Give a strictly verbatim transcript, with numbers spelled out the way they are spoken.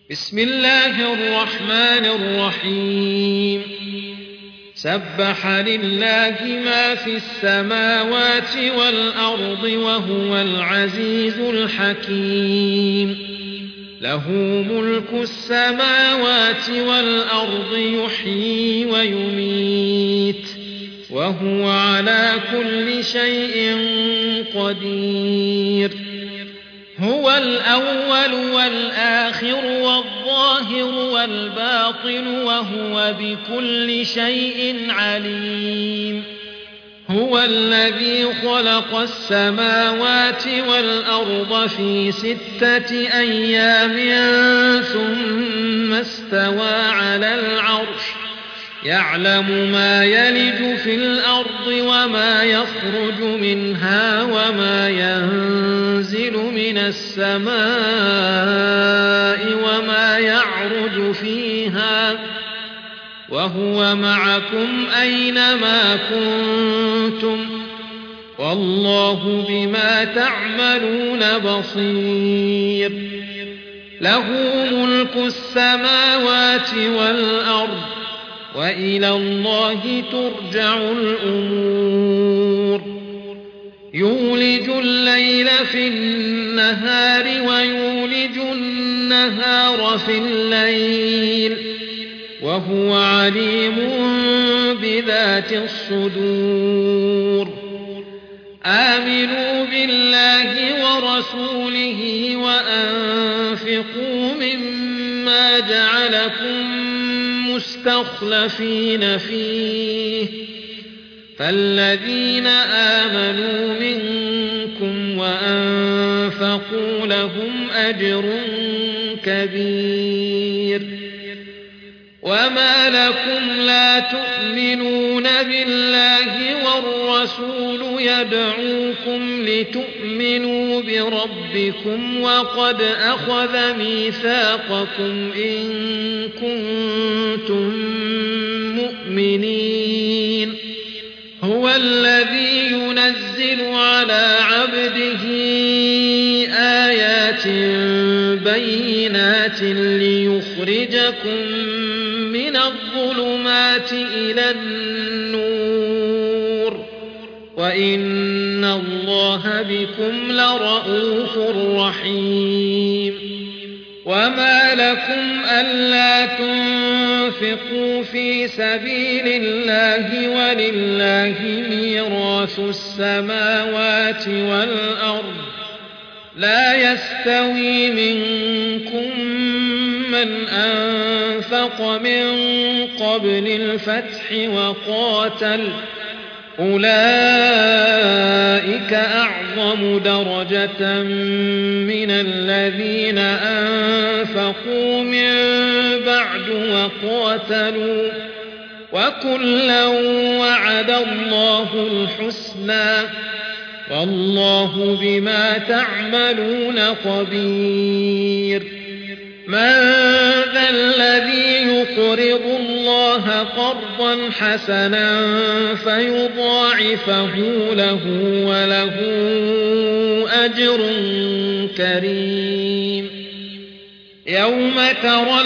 بسم الله الرحمن الرحيم سبح لله ما في السماوات والأرض وهو العزيز الحكيم له ملك السماوات والأرض يحيي ويميت وهو على كل شيء قدير هو الأول والآخر والظاهر والباطن وهو بكل شيء عليم هو الذي خلق السماوات والأرض في ستة أيام ثم استوى على العرش يعلم ما يلج في الأرض وما يخرج منها وما ينزل من السماء وما يعرج فيها وهو معكم أينما كنتم والله بما تعملون بصير له ملك السماوات والأرض وإلى الله ترجع الأمور يولج الليل في النهار ويولج النهار في الليل وهو عليم بذات الصدور آمنوا بالله ورسوله وأنفقوا مما جعلكم مستخلفين فيه فالذين آمنوا منكم وأنفقوا لهم أجر كبير وما لكم لا تؤمنون بالله والرسول يدعوكم لتؤمنوا بربكم وقد أخذ ميثاقكم إن كنتم مؤمنين هو الذي ينزل على عبده آيات بينات ليخرجكم من الظلمات إلى النور وإن الله بكم لرءوف رحيم وما لكم ألا تنفقوا في سبيل الله ولله ميراث السماوات والأرض لا يستوي منكم من أنفق من قبل الفتح وقاتل أولئك أعظم درجة من الذين أنفقوا من بعد وقاتلوا وكلا وعد الله الحسنى والله بما تعملون خبير من ذا الذي يقرض الله قرضا حسنا فيضاعفه له وله أجر كريم يوم ترى